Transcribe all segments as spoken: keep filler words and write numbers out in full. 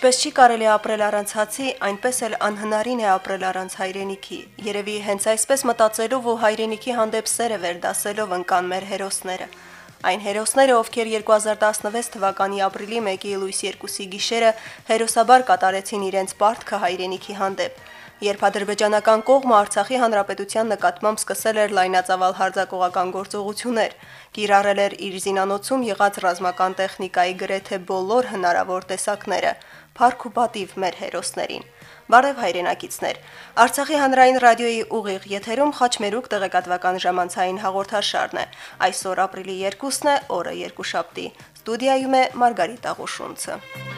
Ինչպես չի կարելի ապրել առանց հացի, այնպես էլ անհնարին է ապրել առանց հայրենիքի։ Երևի հենց այսպես մտածելով ու հայրենիքի հանդեպ սերը վերդասելով ընկան մեր հերոսները։ Այն հերոսները, ովքեր երկու հազար տասնվեց թվականի ապրիլի մեկի լույս երկուսի գիշերը հերոսաբար կատարեցին իրենց պարտքը հայրենիքի հանդեպ։ Երբ ադրբեջանական կողմը Արցախի հանրապետության նկատմամբ սկսել էր լայնածավալ հարձակողական գործողություններ, կիրառել էր իր զինանոցում եղած ռազմական տեխնիկայի գրեթե բոլոր հնարավոր տեսակները, փառք ու պատիվ մեր հերոսներին։ Բարև հայրենակիցներ։ Արցախի հանրային ռադիոյի ուղիղ եթերում Խաչմերուկ տեղեկատվական ժամանցային հաղորդաշարն է։ Այսօր ապրիլի երկուսն է, օրը երկուշաբթի։ Ստուդիայում է Մարգարիտ Աղուշունցը։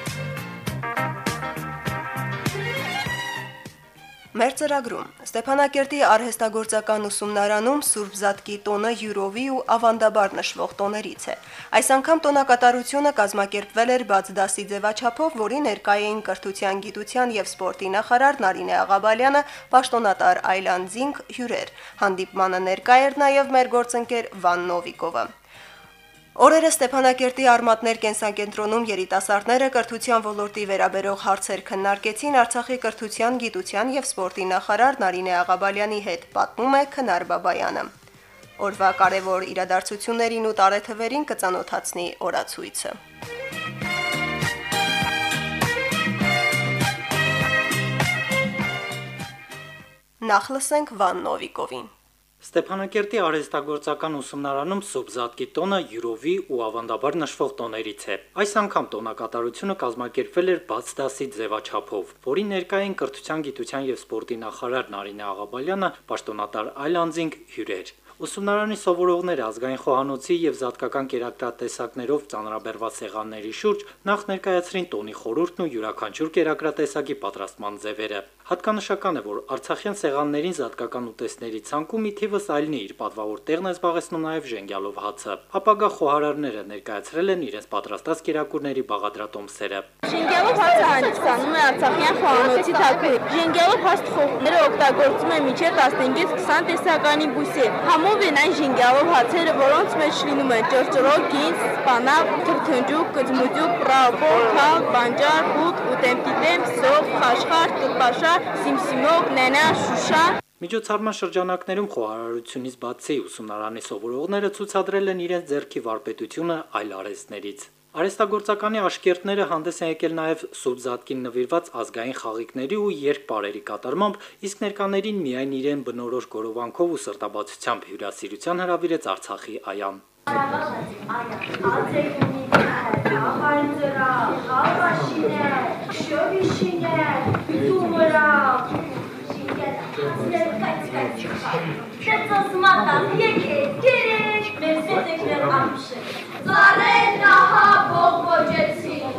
Մեր ծրագրում Ստեփանակերտի արհեստագործական ուսումնարանում Սուրբ Զատկի տոնը յուրովի ու ավանդաբար նշվող տոներից է։ Այս անգամ տոնակատարությունը կազմակերպվել էր բաց դասի ձևաչափով, որի ներկայ էին կրթության, գիտության եւ սպորտի նախարար Նարինե Աղաբալյանը, պաշտոնատար Այլանդզինգ հյուրեր։ Հանդիպմանը ներկա էր նաեւ մեր գործընկեր Վան Նովիկովը։ Օրերը Ստեփանակերտի Արմատներ կենսակենտրոնում երիտասարդները կրթության ոլորտի վերաբերող հարցեր քննարկեցին Արցախի կրթության, գիտության եւ սպորտի նախարար Նարինե Աղաբալյանի հետ, պատմում է Քնար Բաբայանը։ Օրվա կարևոր իրադարձություններին ու տարեթվերին կծանոթացնի օրացույցը։ Նախ լսենք Վան Նովիկովին։ Ստեփանակերտի արհեստագործական ուսումնարանում Սուրբ Զատկի տոնը յուրովի ու ավանդաբար նշվող տոներից է։ Այս անգամ տոնակատարությունը կազմակերպվել էր բաց դասի ձևաչափով, որի ներկա էին կրթության, գիտության եւ սպորտի նախարար Նարինե Աղաբալյանը, պաշտոնատար Այլանդզինգ հյուրեր։ Ուսումնարանի սովորողները ազգային խոհանոցի եւ զատկական կերակրատեսակներով ծանրաբեռված սեղանների շուրջ նախ ներկայացրին տոնի խորհուրդն ու յուրաքանչյուր կերակրատեսակի պատրաստման ձևերը։ Հատկանշական է, որ արցախյան սեղաններին զատկական ուտեստների ցանկում ի թիվս այլնի իր պատվավոր տեղն է զբաղեցնում նաև ժենգյալով հացը։ Ապագա խոհարարները ներկայացրել են իրենց պատրաստած կերակուրների բաղադրատոմսերը։ Ժենգյալով հացը հանդիսանում է արցախյան խոհանոցի թագուհի։ Ժենգյալով հաց թխողները օգտագործում են մինչև տասնհինգից քսան տեսականի բույսեր։ Համով են այն ժենգյալով հացերը, որոնց մեջ լինում են ճռճռոկ, գինձ, սպանակ, թրթնջուկ, կծմուծուկ, պրապոր, թալ, բանջար, բուտ, ուտեմտիտեմ, սով, խաշխար, տպաշար, սիմսիմոկ, նենա, շուշա։ Միջոցառման շրջանակներում խոհարարությունից բացի ուսումնարանի սովորողները ցուցադրել են իրենց ձեռքի վարպետությունը այլ արհեստներից։ Արհեստագործականի աշկերտները հանդես են եկել նաև Սուրբ Զատկին նվիրված ազգային խաղիկների ու երգպարերի կատարմամբ, իսկ ներկաներին միայն իրեն բնորոշ գորովանքով ու սրտաբացությամբ հյուրասիրության հրավիրեց Արցախի Այան։ Ծառեր նահա բողբոջեցին,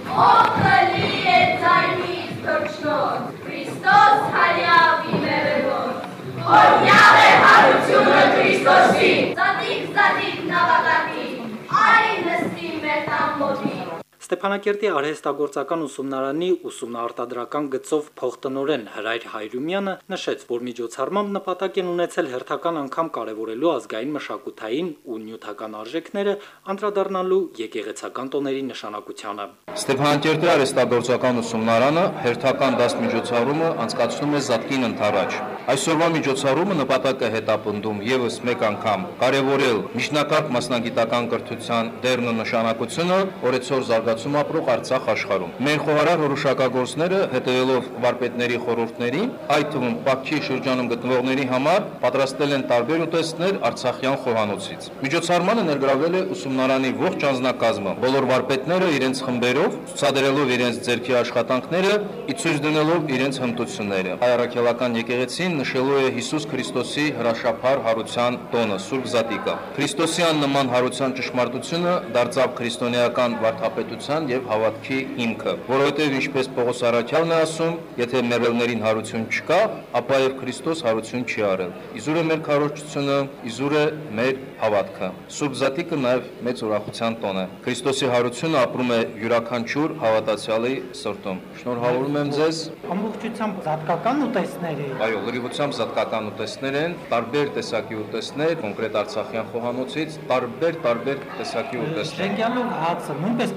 օդը լի է ձայնից թռչնոտ, Քրիստոս հարյավ իմերևոտ, օրհնյալ է հարությունը Քրիստոսի, զատիկ, զատիկ նավակատին, արի նստի մեր տան մոտին։ Ստեփանակերտի արհեստագործական ուսումնարանի ուսումնաարտադրական գծով փոխտնօրեն Հրայր Հայրումյանը նշեց, որ միջոցառմամբ նպատակ են ունեցել հերթական անգամ կարևորելու ազգային մշակութային ու նյութական արժեքները, անդրադառնալու եկեղեցական տոների նշանակությանը։ Ստեփանակերտի արհեստագործական ուսումնարանը հերթական դաս միջոցառումը անցկացնում է Զատկին ընթരാճ։ Այսօրվա միջոցառումը նպատակ է հետապնդում եւս մեկ անգամ կարևորել միջնակարգ մասնագիտական կրթության դերն ու նշանակությունը օրեցօր զարգացում ապրող Արցախ աշխարհում։ Մեր խոհարար հռուշակագործները, հետևելով վարպետների խորհուրդներին, այդ թվում Բաքվի շրջանում գտնվողների համար պատրաստել են տարբեր ուտեստներ Արցախյան խոհանոցից։ Միջոցառմանը ներգրավել է ուսումնարանի ողջ անձնակազմը։ Բոլոր վարպետները իրենց խմբերով ցուցադրելով իրենց ձեռքի աշխատանքները, ի ցույց դնելով իրենց հմտությունները։ Հայ առաքելական եկեղեցին նշելու է Հիսուս Քրիստոսի հրաշափառ հարության տոնը Սուրբ Զատիկը։ Քրիստոսյան նման հարության ճշմարտությունը դարձավ քրիստոնեական վարդապետության եւ հավատքի հիմքը, որովհետեւ ինչպես Պողոս առաքյալն է ասում, եթե մեռելներին հարություն չկա, ապա եւ Քրիստոս հարություն չի արել։ Իզուր է մեր քարոզությունը, իզուր է մեր հավատքը։ Սուրբ Զատիկը նաեւ մեծ ուրախության տոն է։ Քրիստոսի հարությունը ապրում է յուրաքանչյուր հավատացյալի սրտում։ Շնորհավորում եմ ձեզ։ Ամբողջությամբ զատկական ուտեստներ են։ Այո, լրիվությամբ զատկական ուտեստներ են, տարբեր տեսակի ուտեստներ, կոնկրետ Արցախյան խոհանոցից, տարբեր տարբեր տեսակի ուտեստներ։ Ժենգյալով հացը նույնպես կարելի է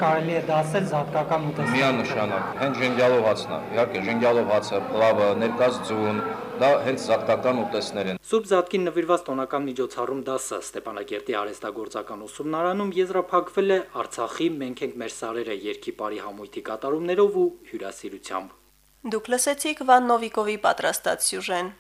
դասել զատկական ուտեստ։ Միանշանակ, հենց ժենգյալով հացն է, իհարկե ժենգյալով հացը, պլավը, ներկած ձուն, դա հենց զատկական ուտեստներ են։ Սուրբ Զատկին նվիրված տոնական միջոցառում դասը Ստեփանակերտի արհեստագործական ուսումնարանում եզրափակվել է Արցախի «Մենք ենք մեր սարերը» երգի պարի համույթի կատարումներով ու հյուրասիրությամբ։ Դուք լսեցիք Վան Նովիկովի պատրաստած սյուժեն։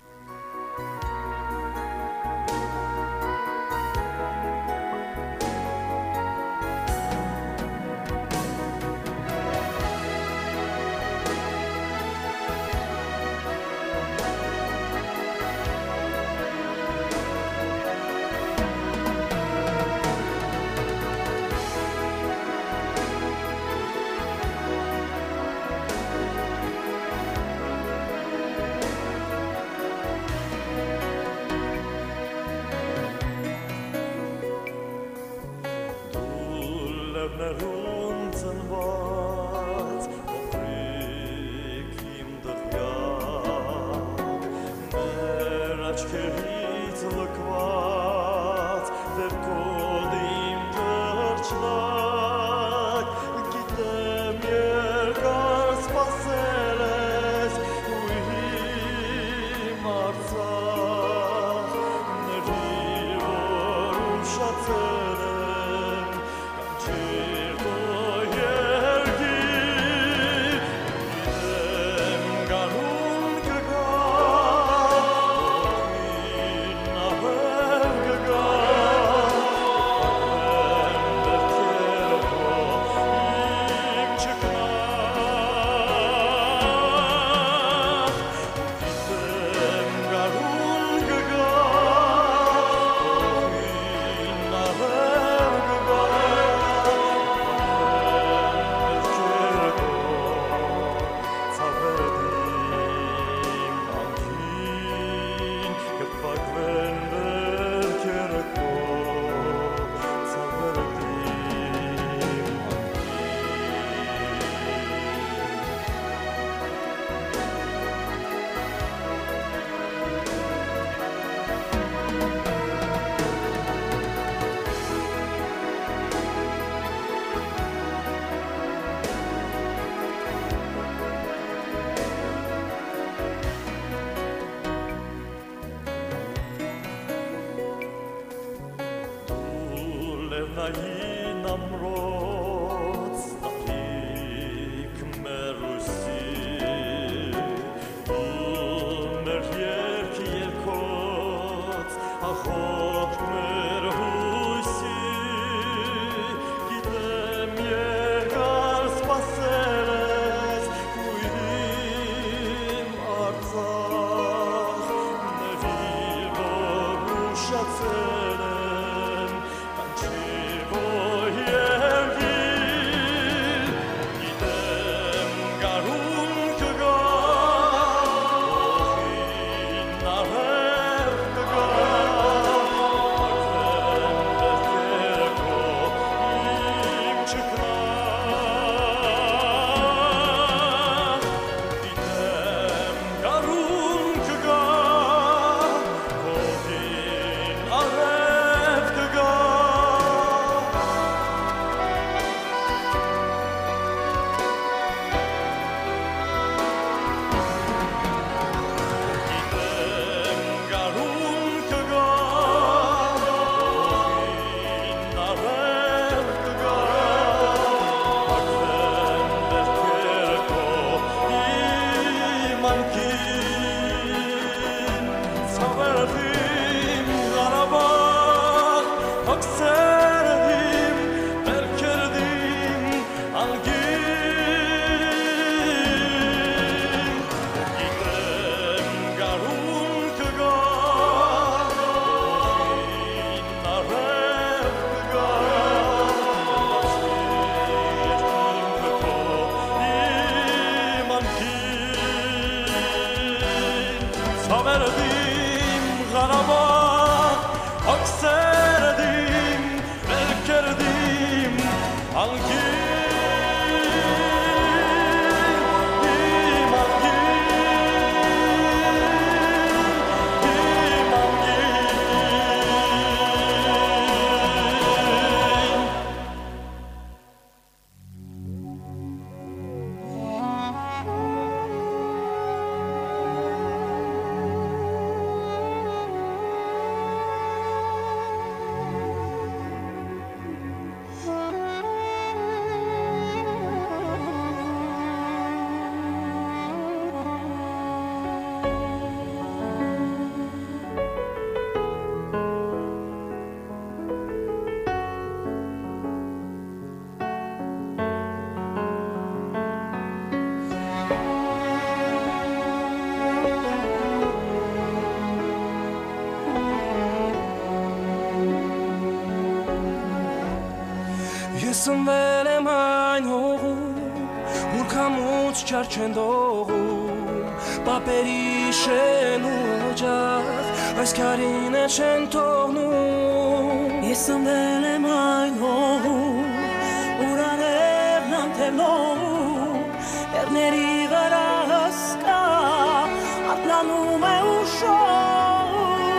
սնվել եմ այն հողում, ուր քամուց չար չեն դողում, պապերի շեն ու օջախ, այս քարին է չեն թողնում։ Ես սնվել եմ այն հողում, ուր արևն անթևնում, լեռների վրա հսկա, արտլանում է ուշով։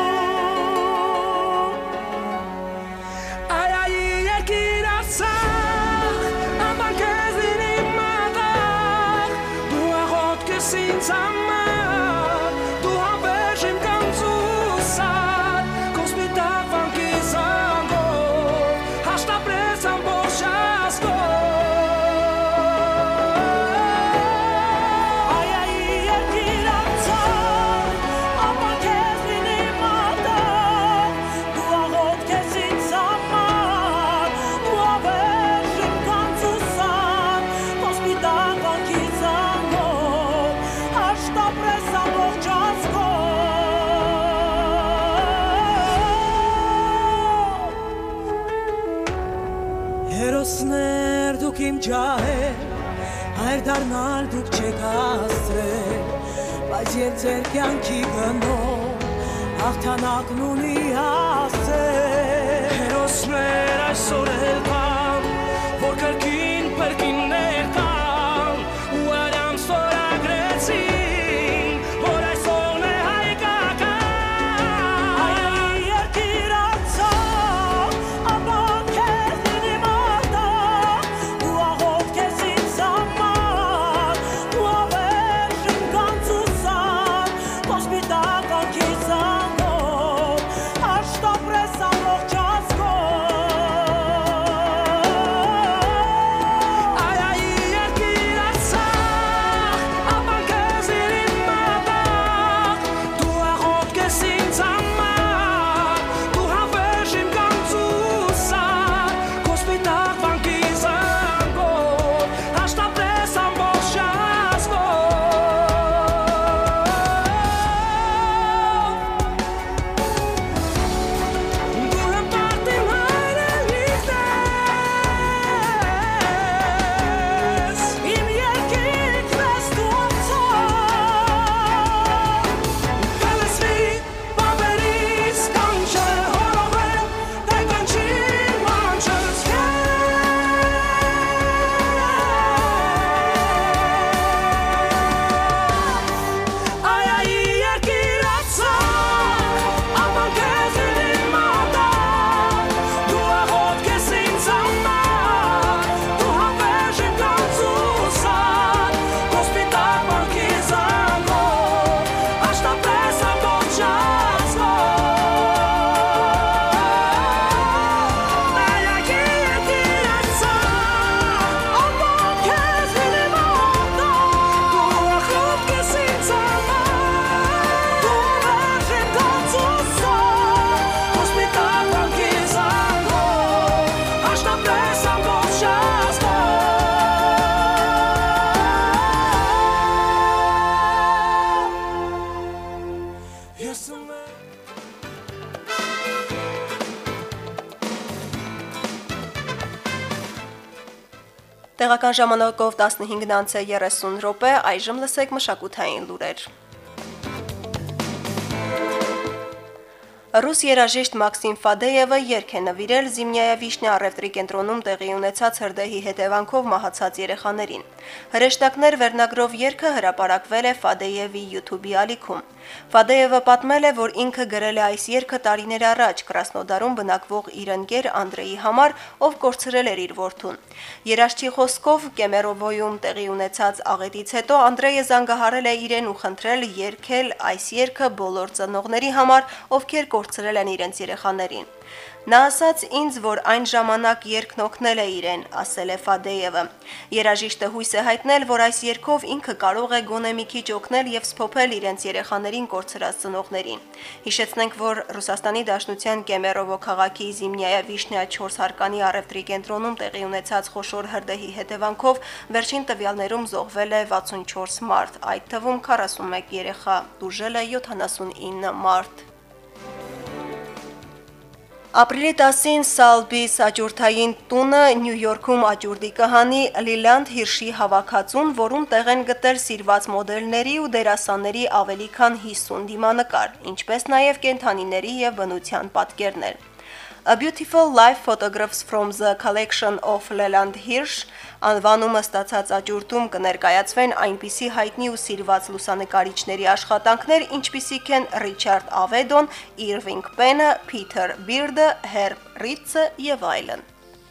Այ այ երկիր Արցախ, ամբան քեզ իմ մատաղ, դու աղոտ քեզ ինձ համար, դու հավերժ իմ կանցուսար, քո սպիտակ վանքի զանգով, հաշտապրես ամբողջ ազգով։ Այ այ երկիր Արցախ, ամբան քեզ իմ մատաղ, դու աղոտ քեզ ինձ համար, դու հավերժ իմ կանցուսար, քո սպիտակ վանքի զանգով, հաշտապրես ամբողջ ազգով։ Հերոսներ դուք իմ ջահեր, հայր դառնալ դուք չեք հասցրել, բայց երբ ձեր կյանքի գնով հաղթանակն ունի հասել։ Հերոսներ այսօր էլ կան, որ կրկին պերկին ներկան, ու արյան ստորագրեցին, որ այսօրն է հայկական։ Այ երկիր Արցախ, ամբան քեզ իմ մատաղ, դու աղոտ քեզ ինձ համար, դու հավերժ իմ կանցուսար, քո սպիտակ վանքի զանգով, հաշտապրես ամբողջ ազգով։ Այ այ երկիր Արցախ, ամբան քեզ իմ մատաղ, դու աղոտ քեզ ինձ համար, դու հավերժ իմ կանցուսար, քո սպիտակ վանքի զանգով, հաշտապրես ամբողջ ազգով։ Դու հպարտ իմ հայրենիքն ես, իմ երկիրքն ես դու Արցախ, կլսվի պապերիս կանչը, հորովել դայ կանչի մանչս Այ այ երկիր Արցախ, ամբան քեզ իմ մատաղ, դու աղոտ քեզ ինձ համար, դու հավերժ իմ կանցուսար, քո սպիտակ վանքի զանգով, հաշտապրես ամբողջ ազգով։ Այ այ երկիր Արցախ, ամբան քեզ իմ մատաղ, դու աղոտ քեզ ինձ համար, դու հավերժ իմ կանցուսար, քո սպիտակ վանքի զանգով, հաշտապրես ամբողջ ազգով։ Ես սնվել Տեղական ժամանակով տասնհինգն անց է երեսուն րոպե, այժմ լսեք մշակութային լուրեր։ Ռուս երաժիշտ Մաքսիմ Ֆադեևը երգ է նվիրել Զիմնյայա Վիշնյա առևտրի կենտրոնում տեղի ունեցած հրդեհի հետևանքով մահացած երեխաներին։ Հրեշտակներ վերնագրով երգը հրապարակվել է Ֆադեևի YouTube-ի ալիքում։ Ֆադեևը պատմել է, որ ինքը գրել է այս երգը տարիներ առաջ Կրասնոդարում բնակվող իր ընկեր Անդրեի համար, ով կորցրել էր իր որդուն։ Երաժշտի խոսքով Կեմերովոյում տեղի ունեցած աղետից հետո Անդրեյը զանգահարել է իրեն ու խնդրել երգել այս երգը բոլոր ծնողների համար, ովքեր կորցրել են իրենց երեխաներին։ Նա ասաց ինձ, որ այն ժամանակ երգն օգնել է իրեն, ասել է Ֆադեևը։ Երաժիշտը հույս է հայտնել, որ այս երգով ինքը կարող է գոնե մի քիչ օգնել եւ սփոփել իրենց երեխաներին կորցրած ծնողներին։ Հիշեցնենք, որ Ռուսաստանի Դաշնության Կեմերովո քաղաքի Զիմնյայա Վիշնյա չորս հարկանի առևտրի կենտրոնում տեղի ունեցած խոշոր հրդեհի հետևանքով վերջին տվյալներում զոհվել է վաթսունչորս մարդ, այդ թվում քառասունմեկ երեխա, տուժել է յոթանասունինը մարդ։ Ապրիլի տասին Սալբիս աճուրդային տունը Նյու Յորքում աճուրդի կհանի Լիլանդ Հիրշի հավաքածուն, որում տեղ են գտել սիրված մոդելների ու դերասանների ավելի քան հիսուն դիմանկար, ինչպես նաև կենդանիների և բնության պատկերներ։ A Beautiful Life Photographs from the Collection of Leland Hirsch անվանումը ստացած աճուրդում կներկայացվեն այնպիսի հայտնի ու սիրված լուսանկարիչների աշխատանքներ, ինչպիսիք են Ռիչարդ Ավեդոն, Իրվինգ Պենը, Փիթեր Բիրդը, Հերբ Ռիցը և այլն։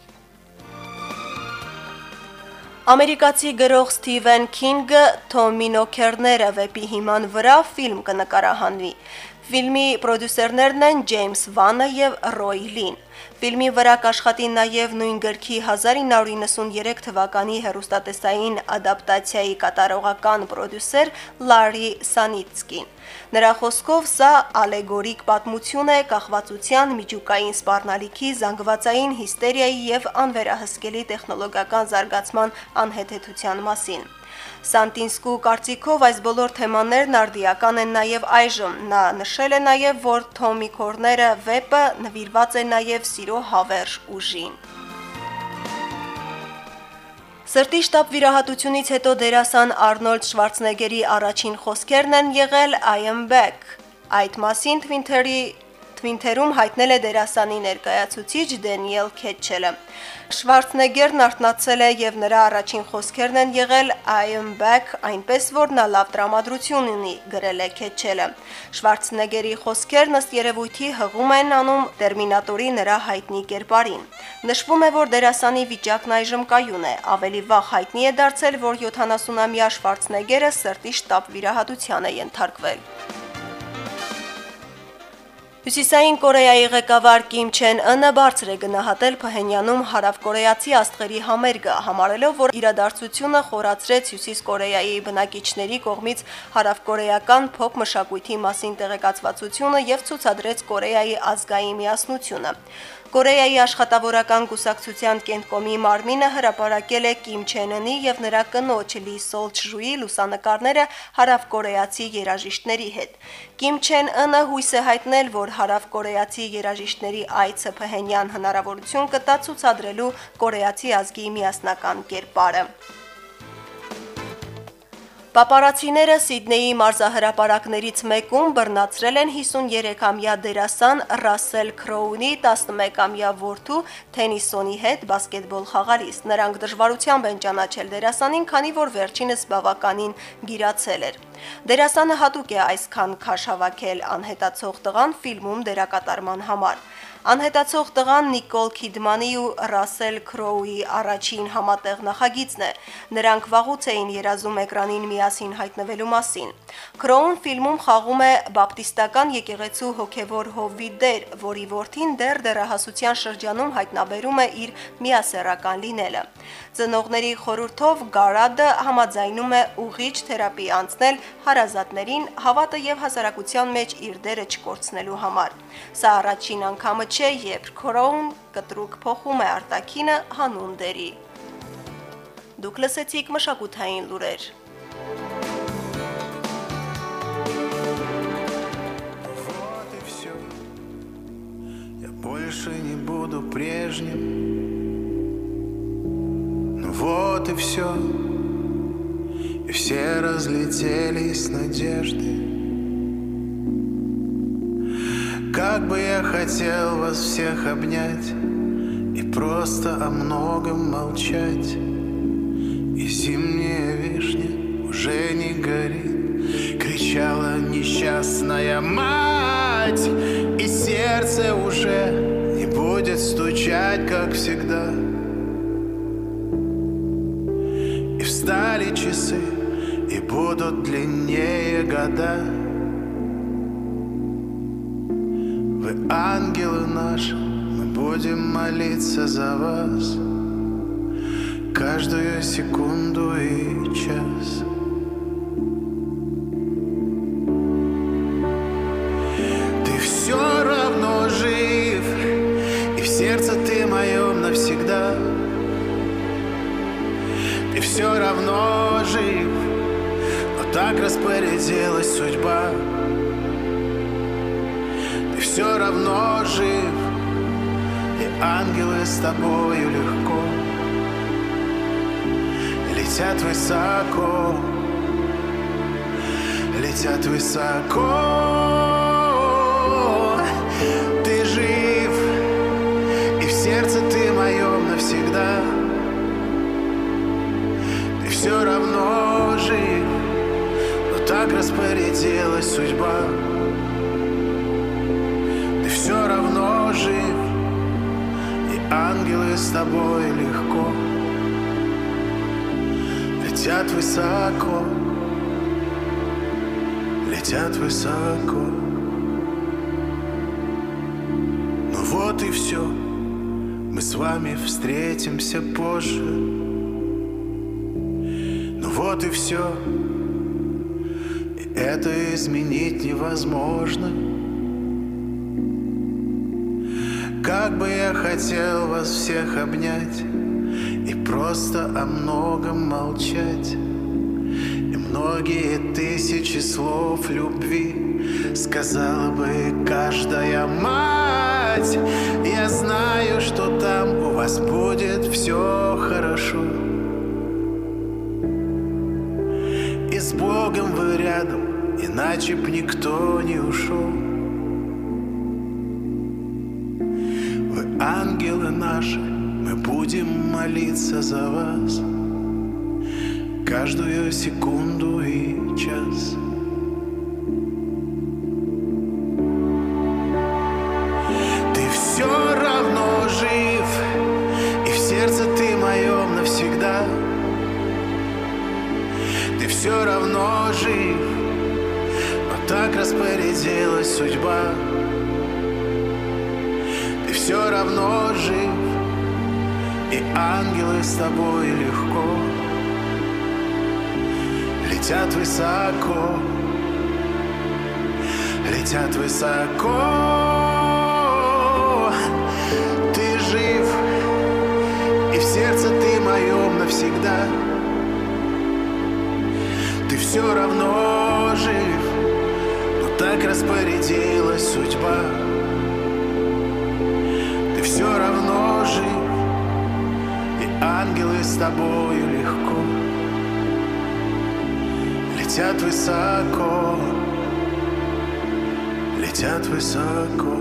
Ամերիկացի գրող Սթիվեն Քինգը Թոմինոքերները վեպի հիման վրա ֆիլմ կնկարահանվի։ Ֆիլմի պրոդյուսերներն են Ջեյմս Վանը և Ռոյ Լին։ Ֆիլմի վրա կաշխատի նաև նույն գրքի հազար ինը հարյուր իննսուններեք թվականի հեռուստատեսային ադապտացիայի կատարողական պրոդյուսեր Լարի Սանիցկին։ Նրա խոսքով սա ալեգորիկ պատմություն է կախվածության, միջուկային սպառնալիքի, զանգվածային հիստերիայի և անվերահսկելի տեխնոլոգիական զարգացման անհեթեթության մասին։ Սանտինսկու կարծիքով այս բոլոր թեմաներն արդիական են նաև այժմ։ Նա նշել է նաև, որ Թոմիկորները վեպը նվիրված է նաև սիրո հավերժ ուժին։ Սրտի շտապ վիրահատությունից հետո դերասան Արնոլդ Շվարցնեգերի առաջին խոսքերն են եղել I am back։ Այդ մասին Թվինթերում հայտնել է դերասանի ներկայացուցիչ Դենիել Քետչելը։ Շվարցնեգերն արթնացել է և նրա առաջին խոսքերն են եղել I am back, այնպես որ նա լավ տրամադրություն ունի, գրել է Քետչելը։ Շվարցնեգերի խոսքերն ըստ երևույթի հղում են անում Տերմինատորի նրա հայտնի կերպարին։ Նշվում է, որ դերասանի վիճակն այժմ կայուն է, ավելի վաղ հայտնի է դարձել, որ յոթանասունամյա Շվարցնեգերը սրտի շտապ վիրահատության է ենթարկվել։ Հյուսիսային Կորեայի ղեկավար Կիմ Չեն Ընը բարձր է գնահատել Փհենյանում հարավկորեացի աստղերի համերգը, համարելով, որ իրադարձությունը խորացրեց Հյուսիս Կորեայի բնակիչների կողմից հարավկորեական փոփ մշակույթի մասին տեղեկացվածությունը և ցուցադրեց Կորեայի ազգային միասնությունը։ Կորեայի աշխատավորական կուսակցության Կենտկոմի մարմինը հրապարակել է Կիմ Չեն Ընի և նրա կնոջ Լի Սոլ-Չժուի լուսանկարները հարավկորեացի երաժիշտների հետ։ Կիմ Չեն Ընը հույս է հայտնել, որ հարավկորեացի երաժիշտների այցը Փհենյան հնարավորություն կտա ցուցադրելու կորեացի ազգի միասնական կերպարը։ Պապարացիները Սիդնեյի մարզահրապարակներից մեկում բռնացրել են հիսուներեքամյա դերասան Ռասել Քրոունի տասնմեկամյա որդու Թենիսոնի հետ բասկետբոլ խաղալիս։ Նրանք դժվարությամբ են ճանաչել դերասանին, քանի որ վերջինս բավականին գիրացել էր։ Դերասանը հատուկ է այսքան քաշ հավաքել, անհետացող տղան ֆիլմում դերակատարման համար։ Անհետացող տղան Նիկոլ Քիդմանի ու Ռասել Քրոուի առաջին համատեղ նախագիծն է։ Նրանք վաղուց էին երազում էկրանին միասին հայտնվելու մասին։ Քրոուն ֆիլմում խաղում է բապտիստական եկեղեցու հոգևոր հովվի դեր, որի որդին դեռ դեռահասության շրջանում հայտնաբերում է իր միասեռական լինելը։ Ծնողների խորհրդով Գարադը համաձայնում է ուղիչ թերապի անցնել հարազատներին, հավատը և հասարակության մեջ իր դերը չկորցնելու համար։ Սա առաջին անգամը չէ, երբ Քրոուն կտրուկ փոխում է արտաքինը հանուն դերի։ Դուք լսեցիք մշակութային լուրեր։ Вот и все. Я больше не буду прежним. Ну вот и все. И все разлетелись надежды. Как бы я хотел вас всех обнять и просто о многом молчать. И зимняя вишня уже не горит, кричала несчастная мать. И сердце уже не будет стучать, как всегда. И встали часы, и будут длиннее года. Вы ангелы наши, мы будем молиться за вас каждую секунду и час. Ты все равно жив, и в сердце ты моем навсегда. Ты все равно жив, но так распорядилась судьба. Ты все равно жив, ангелы с тобою легко летят высоко, летят высоко. Ты жив, и в сердце ты моем навсегда. Ты все равно жив, но так распорядилась судьба. Ты все равно жив, и ангелы с тобой легко летят высоко, летят высоко. Ну вот и все, мы с вами встретимся позже. Ну вот и все, и это изменить невозможно. Как бы я хотел вас всех обнять и просто о многом молчать, и многие тысячи слов любви сказала бы каждая мать. Я знаю, что там у вас будет все хорошо, и с Богом вы рядом, иначе б никто не ушел. Вы ангелы наши, мы будем молиться за вас каждую секунду и час. Ты все равно жив, и в сердце ты моем навсегда. Ты все равно жив, но так распорядилась судьба. Ты все равно жив, и ангелы с тобой легко летят высоко, летят высоко. Ты жив, и в сердце ты моем навсегда. Ты все равно жив, но так распорядилась судьба. Ты все равно жив, и ангелы с тобою легко летят высоко, летят высоко,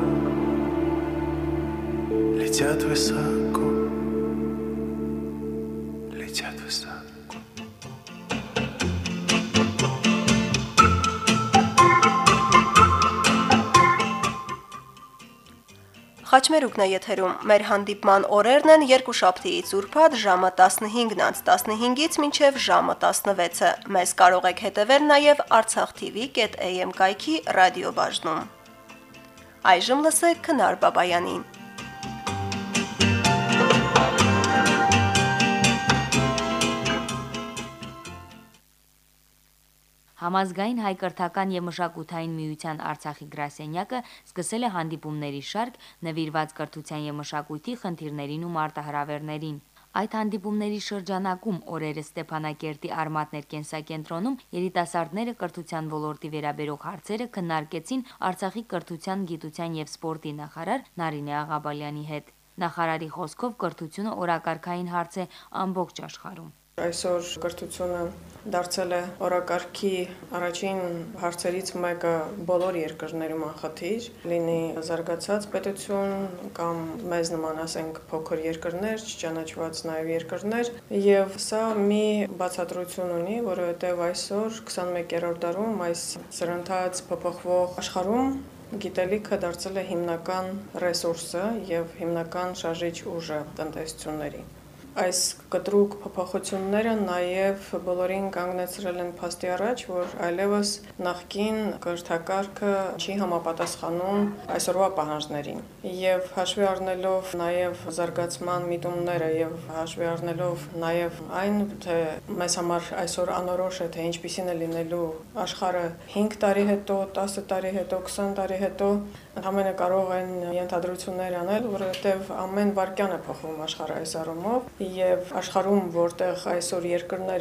летят высоко, летят высоко. Խաչմերուկն է եթերում, մեր հանդիպման օրերն են երկուշաբթիից ուրբաթ ժամը տասնհինգն անց տասնհինգից մինչև ժամը տասնվեցը, մեզ կարող եք հետևել նաև Artsakh T V dot A M կայքի ռադիոբաժնում։ Այժմ լսեք Քնար Բաբայանին։ Համազգային հայ-կրթական և մշակութային միության Արցախի գրասենյակը սկսել է հանդիպումների շարք նվիրված կրթության և մշակույթի խնդիրներին ու մարտահրավերներին։ Այդ հանդիպումների շրջանակում օրերս Ստեփանակերտի Արմատներ կենսակենտրոնում երիտասարդները կրթության ոլորտի վերաբերող հարցերը քննարկեցին Արցախի կրթության, գիտության և սպորտի նախարար Նարինե Աղաբալյանի հետ։ Նախարարի խոսքով կրթությունը օրակարգային հարց է ամբողջ աշխարհում։ Այսօր կրթությունը դարձել է օրակարգի առաջին հարցերից մեկը բոլոր երկրներում անխտիր, լինի զարգացած պետություն կամ մեզ նման ասենք փոքր երկրներ, չճանաչված նաև երկրներ, եւ սա մի բացատրություն ունի, որովհետեւ այսօր քսանմեկերորդ դարում այս սրընթաց փոփոխվող աշխարհում գիտելիքը դարձել է հիմնական ռեսուրսը եւ հիմնական շարժիչ ուժը տնտեսությունների։ Այս կտրուկ փոփոխությունները նաև բոլորին կանգնեցրել են փաստի առաջ, որ այլևս նախկին կրթակարգը չի համապատասխանում այսօրվա պահանջներին։ Եվ հաշվի առնելով նաև զարգացման միտումները եւ հաշվի առնելով նաև այն, թե մեզ համար այսօր անորոշ է, թե ինչպիսին է լինելու աշխարհը հինգ տարի հետո, տասը տարի հետո, քսան տարի հետո, ընդհանրապես կարող են ենթադրություններ անել, որովհետեւ ամեն վայրկյան է փոխվում աշխարհը այս առումով։ Եվ աշխարհում, որտեղ այսօր երկրները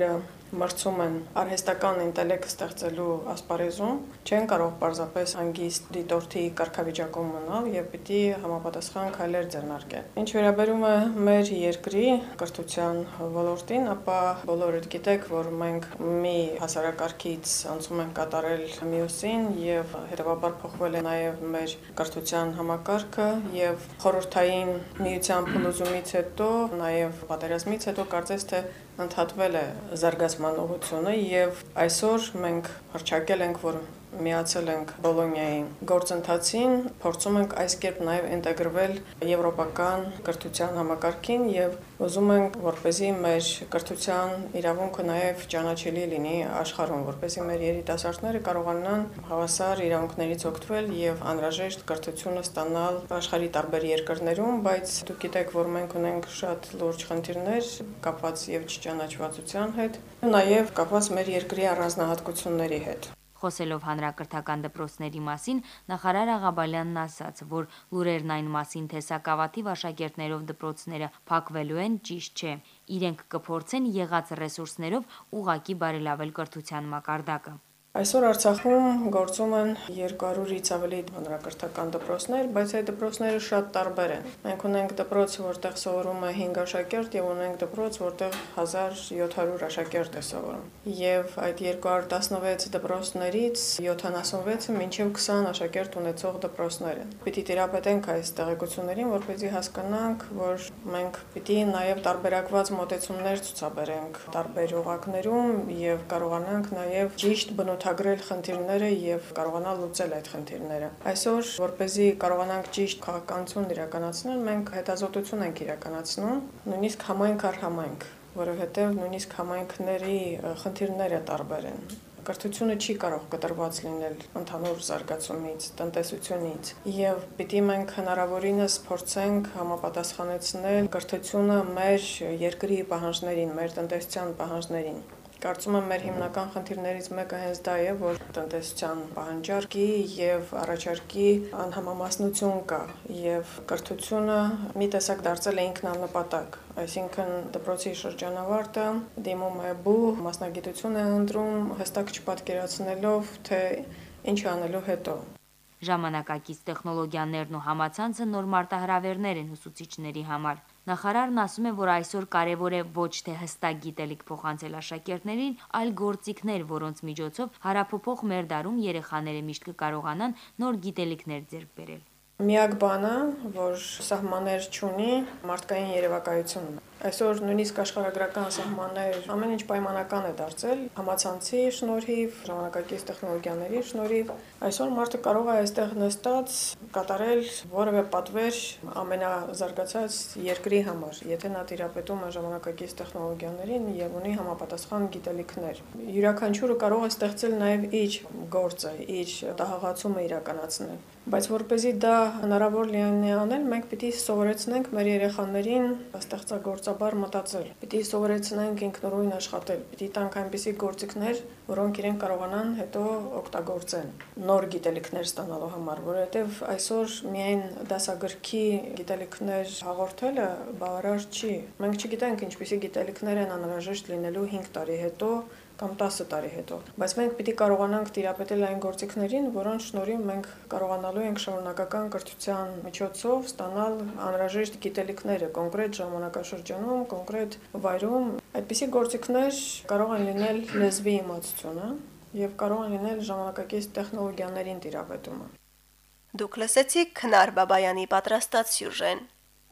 մրցում են արհեստական ինտելեկտ ստեղծելու ասպարեզում, չեն կարող պարզապես հանգիստ դիտորդի կարգավիճակում մնալ եւ պիտի համապատասխան քայլեր ձեռնարկեն։ Ինչ վերաբերում է մեր երկրի կրթության ոլորտին, ապա բոլորդ գիտեք, որ մենք մի հասարակարգից անցում ենք կատարել մյուսին եւ հետեւաբար փոխվել է նաեւ մեր կրթության համակարգը եւ խորհրդային միության փլուզումից հետո, նաեւ պատերազմից հետո կարծես թե ընդհատվել է զարգացման ուղղությունը եւ այսօր մենք հռչակել ենք, որ միացել ենք Բոլոնիայի գործընթացին, փորձում ենք այս կերպ նաև ինտեգրվել եվրոպական կրթության համակարգին եւ ուզում ենք, որպեսզի մեր կրթության իրավունքը նաև ճանաչելի լինի աշխարհում, որպեսզի մեր երիտասարդները կարողանան հավասար իրավունքներից օգտվել եւ անհրաժեշտ կրթությունը ստանալ աշխարհի տարբեր երկրներում, բայց դուք գիտեք, որ մենք ունենք շատ լուրջ խնդիրներ կապված եւ չճանաչվածության հետ, նաեւ կապված մեր երկրի առանձնահատկությունների հետ։ Խոսելով հանրակրթական դպրոցների մասին, նախարար Աղաբալյանն ասաց, որ լուրերն այն մասին, թե սակավաթիվ աշակերտներով դպրոցները փակվելու են, ճիշտ չէ։ Իրենք կփորձեն եղած ռեսուրսներով ուղղակի բարելավել կրթության մակարդակը։ Այսօր Արցախում գործում են երկու հարյուրից ավելի հանրակրթական դպրոցներ, բայց այդ դպրոցները շատ տարբեր են։ Մենք ունենք դպրոց, որտեղ սովորում է հինգ աշակերտ, եւ ունենք դպրոց, որտեղ հազար յոթ հարյուր աշակերտ է սովորում։ Եվ այդ երկու հարյուր տասնվեց դպրոցներից յոթանասունվեցը մինչև քսան աշակերտ ունեցող դպրոցներ են։ Պիտի տիրապետենք այս տեղեկություններին, որպեսզի հասկանանք, որ մենք պիտի նաեւ տարբերակված մոտեցումներ ցուցաբերենք տարբեր օղակներում եւ կարողանանք նաեւ ճիշտ բնութագրել խնդիրները եւ կարողանալ լուծել այդ խնդիրները։ Այսօր, որպեսզի կարողանանք ճիշտ քաղաքականություն իրականացնել, մենք հետազոտություն ենք իրականացնում, նույնիսկ համայնք առ համայնք, որովհետեւ նույնիսկ համայնքների խնդիրները տարբեր են։ Կրթությունը չի կարող կտրված լինել ընդհանուր զարգացումից, տնտեսությունից, եւ պիտի մենք հնարավորինս փորձենք համապատասխանեցնել կրթությունը մեր երկրի պահանջներին, մեր տնտեսության պահանջներին։ Կարծում եմ մեր հիմնական խնդիրներից մեկը հենց դա է, որ տնտեսության պահանջարկի եւ առաջարկի անհամամասնություն կա եւ կրթությունը մի տեսակ դարձել է ինքնանպատակ, այսինքն դպրոցի շրջանավարտը դիմում է բու, մասնագիտություն է ընտրում, հստակ չպատկերացնելով, թե ինչ անելու հետո։ Ժամանակակից տեխնոլոգիաներն ու համացանցը նոր մարտահրավերներ են ուսուցիչների համար։ Նախարարն ասում է, որ այսօր կարևոր է ոչ թե հստակ գիտելիք փոխանցել աշակերտներին, այլ գործիքներ, որոնց միջոցով հարափոփող մեր դարում երեխաները միշտ կկարողանան նոր գիտելիքներ ձեռք բերել։ Միակ բանը, որ սահմաններ չունի, մարդկային երևակայությունն է։ Այսօր նույնիսկ աշխարհագրական սահմաններ ամեն ինչ պայմանական է դարձել համացանցի շնորհիվ, ժամանակակից տեխնոլոգիաների շնորհիվ։ Այսօր մարդը կարող է այստեղ նստած կատարել որևէ պատվեր ամենազարգացած երկրի համար, եթե նա տիրապետում է ժամանակակից տեխնոլոգիաներին եւ ունի համապատասխան գիտելիքներ։ Յուրաքանչյուրը կարող է ստեղծել նաեւ իր գործը, իր տաղացումը իրականացնել։ Բայց որպեսզի դա հնարավոր լինի անել, մենք պիտի սովորեցնենք մեր երեխաներին ստեղծագործաբար մտածել։ Պիտի սովորեցնենք ինքնուրույն աշխատել, պիտի տանք այնպիսի գործիքներ, որոնք իրենք կարողանան հետո օգտագործեն նոր գիտելիքներ ստանալու համար, որովհետև այսօր միայն դասագրքի գիտելիքներ հաղորդելը բավարար չի։ Մենք չգիտենք ինչպիսի գիտելիքներ են անհրաժեշտ լինելու հինգ տարի հետո կամ տասը տարի հետո, բայց մենք պիտի կարողանանք տիրապետել այն գործիքներին, որոնց շնորհիվ մենք կարողանալու ենք շարունակական կրթության միջոցով ստանալ անհրաժեշտ գիտելիքները կոնկրետ ժամանակաշրջանում, կոնկրետ վայրում։ Այդպիսի գործիքներ կարող են լինել լեզվի իմացությունը եւ կարող են լինել ժամանակակից տեխնոլոգիաներին տիրապետումը։ Դուք լսեցիք Քնար Բաբայանի պատրաստած սյուժեն։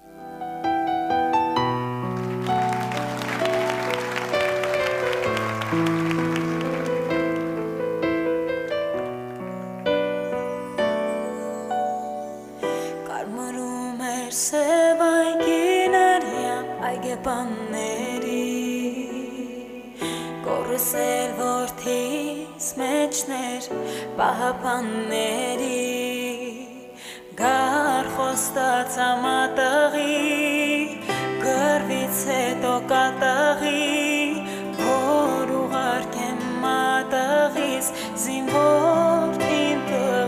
Կորսել որդիս մեջներ պահապանների գար խոստաց ամատաղի գրվից հետո կատաղի որ ուղարկեմ մատաղից զինվոր իմ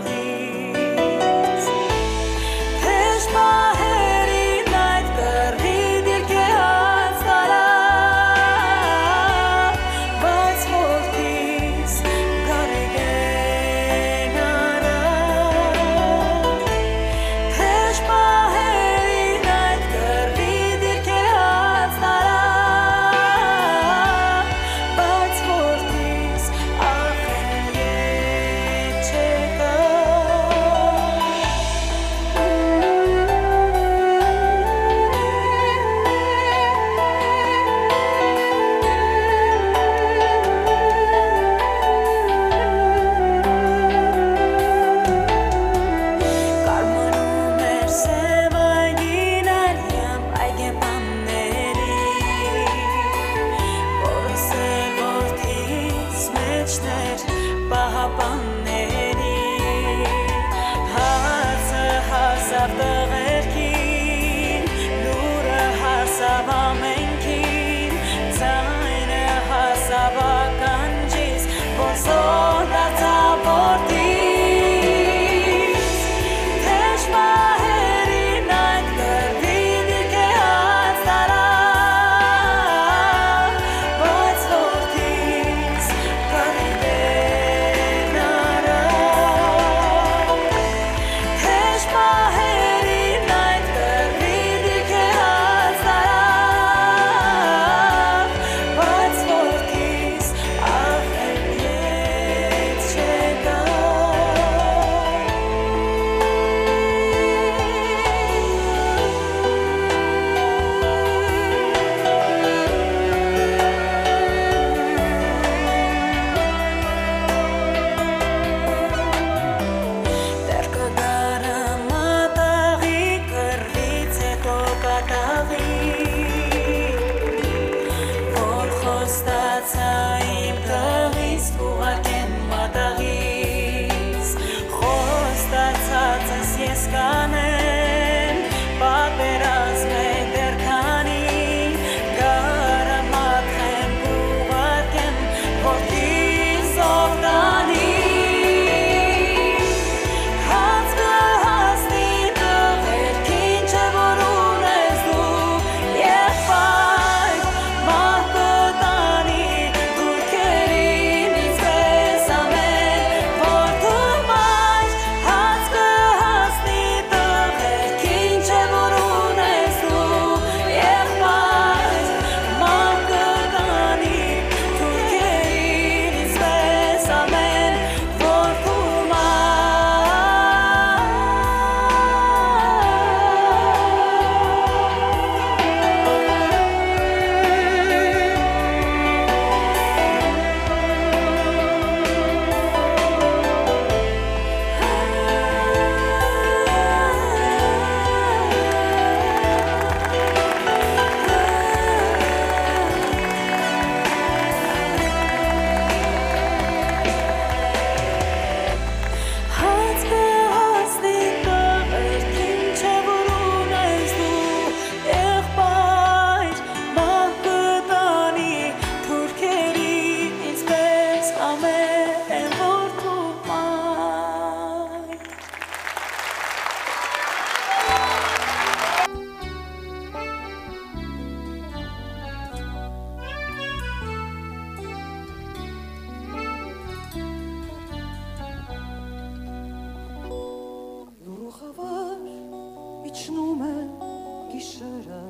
տղից թեժ պահերին այդ կռվի դիրք է հաց տարա ու խավար իջնում է գիշերը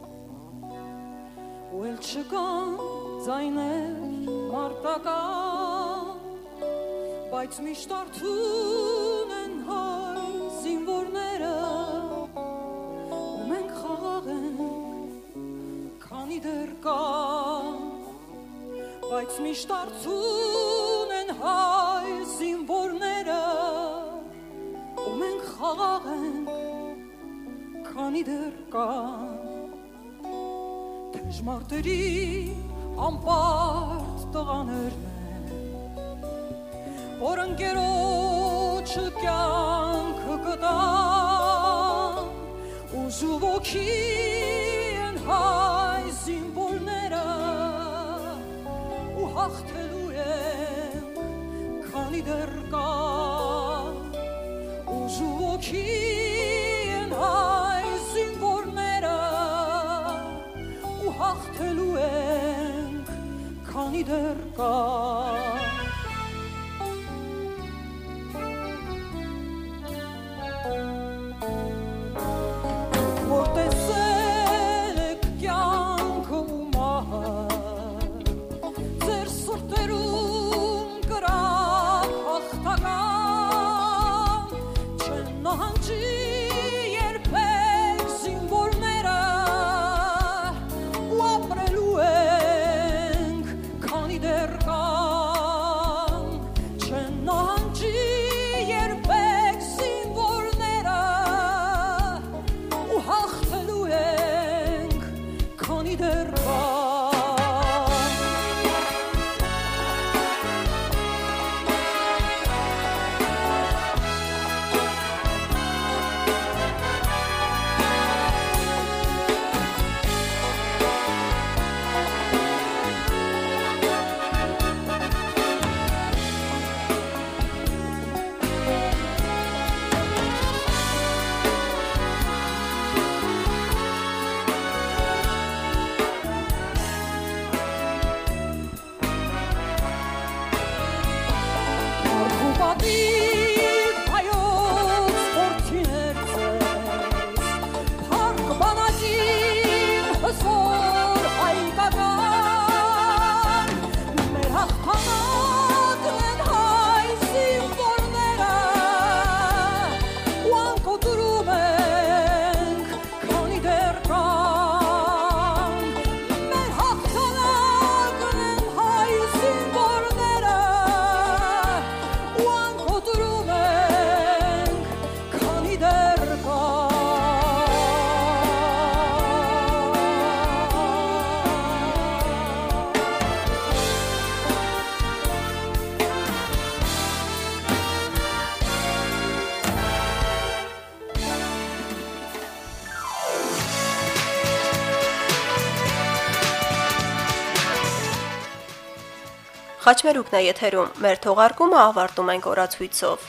ու էլ չկան ձայներ մարտական բայց միշտ արթուն են հայ զինվորները ու մենք խաղաղ ենք քանի դեռ կան բայց միշտ արթուն են հայ զինվորները ու մենք խաղաղ ենք քանի դեռ կան Թեժ մարտերի անպարտ տղաներն որ ընկերոջը կյանքը կտան ուժու ոգի են հայ զինվորները ու հաղթելու են քանի դեռ կան ուժու ոգի են հայ զինվորները ու հաղթելու ենք քանի դեռ կան Խաչմերուկն է եթերում, մեր թողարկումը ավարտում ենք օրացույցով։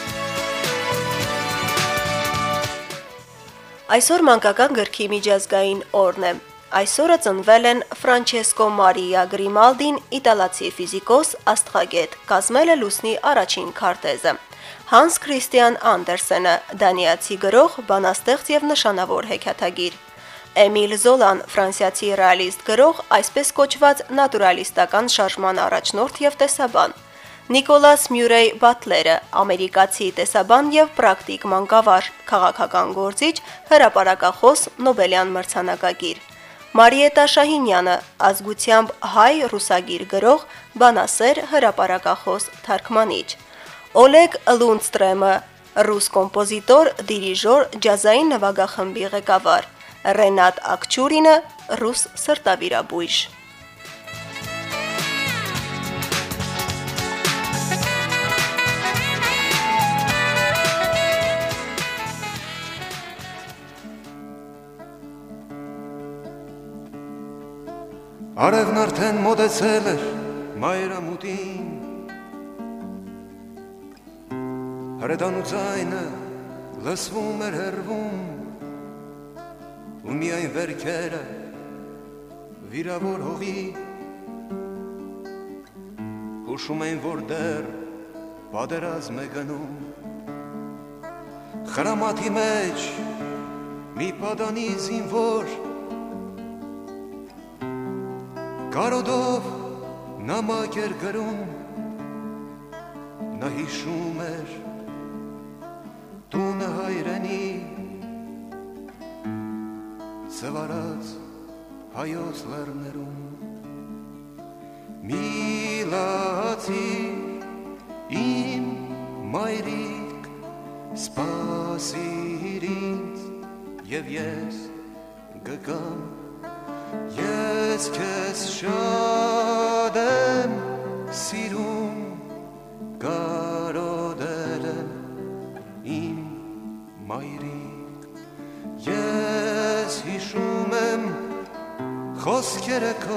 Այսօր մանկական գրքի միջազգային օրն է։ Այսօրը ծնվել են Ֆրանչեսկո Մարիա Գրիմալդին, իտալացի ֆիզիկոս, աստղագետ, կազմել է լուսնի առաջին քարտեզը։ Հանս Քրիստիան Անդերսենը, դանիացի գրող, բանաստեղծ եւ նշանավոր հեքիաթագիր։ Էմիլ Զոլան, ֆրանսիացի ռեալիստ գրող, այսպես կոչված նատուրալիստական շարժման առաջնորդ եւ տեսաբան։ Նիկոլաս Մյուրեյ Բատլերը, ամերիկացի տեսաբան եւ պրակտիկ մանկավար, քաղաքական գործիչ, հրապարակախոս, Նոբելյան մրցանակակիր։ Մարիետա Շահինյանը, ազգությամբ հայ ռուսագիր գրող, բանասեր, հրապարակախոս, թարգմանիչ։ Օլեգ Լունդստրեմը, ռուս կոմպոզիտոր, դիրիժոր, ջազային նվագախմբի ղեկավար։ Ռենատ Ակչուրինը, ռուս սրտավիրաբույժ։ Արևն արդեն մոտեցել էր մայրամուտին, հրետանու ձայնը լսվում էր հեռվում, ու միայն վերքերը վիրավոր հողի հուշում են, որ դեռ պատերազմ է գնում, խրամատի մեջ մի պատանի զինվոր կարոդով նամակ էր գրում նա հիշում էր տունը հայրենի ծվարած հայոց լեռներում միլացիր իմ մայրիկ սպասիր ինձ և ես գգամ ես քեզ շատ եմ սիրում կարոդել եմ իմ մայրիկ ես հիշում եմ խոսքերը քո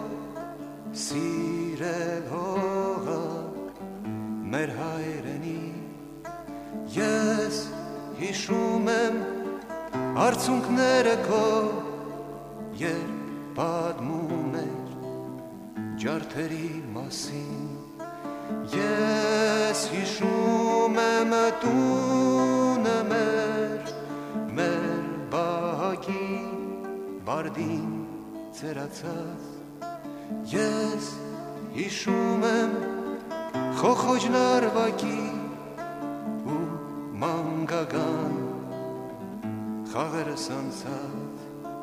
սիրել հողը մեր հայրենի ես հիշում եմ արցունքները քո երբ պատմում էր ջարդերի մասին ես հիշում եմ տունը մեր մեր բահակի բարդին ծերացած ես հիշում եմ խոխոջն արվակի ու մանգագան խաղերս անցած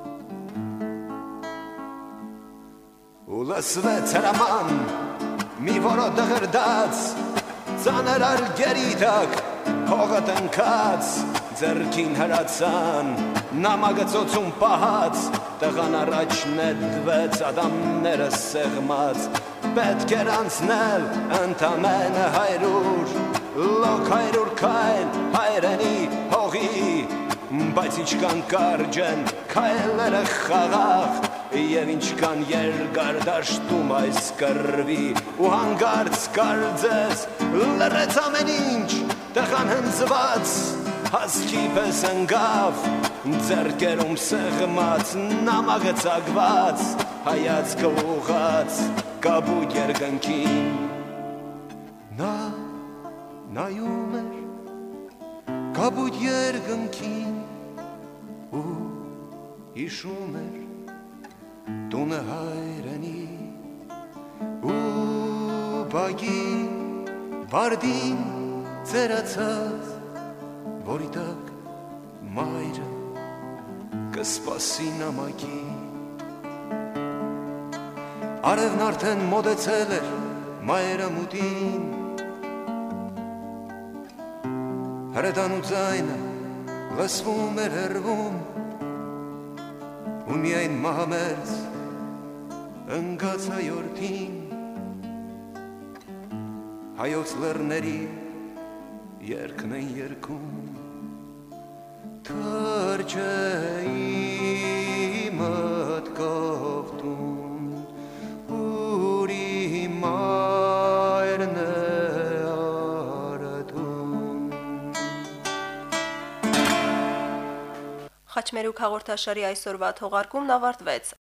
ու լսվեց հրաման մի որոտ դղրդաց ծանր արգերի տակ հողը տնքած ձեռքին հրացան նամակը ծոցում պահած տղան առաջ նետվեց ադամները սեղմած պետք էր անցնել ընդամենը հայրուր լոք հայրուր քայլ հայրենի հողի բայց ինչքան կարճ են քայլերը խաղաղ և ինչքան երկար դաշտում այս կռվի ու հանգարց կարծես լռեց ամեն ինչ տղան հնձված հասկի պես ընկավ ձեռքերում սեղմած նամակը ծակված հայացքը ուղղած կապույտ երկնքին նա նայում էր կապույտ երկնքին ու հիշում էր տունը հայրենի ու բագի բարդին ծերացած որի տակ մայրը կսպասի նամակի արևն արդեն մոտեցել էր մայրամուտին հրետանու ձայնը լսվում էր հեռվում ու միայն մահամերձ ընկած հայորդին հայոց լեռների երգն են երգում թրջե իմ մտքով տուն ուր իմ մայրն է արթուն Խաչմերուկ հաղորդաշարի այսօրվա թողարկումն ավարտվեց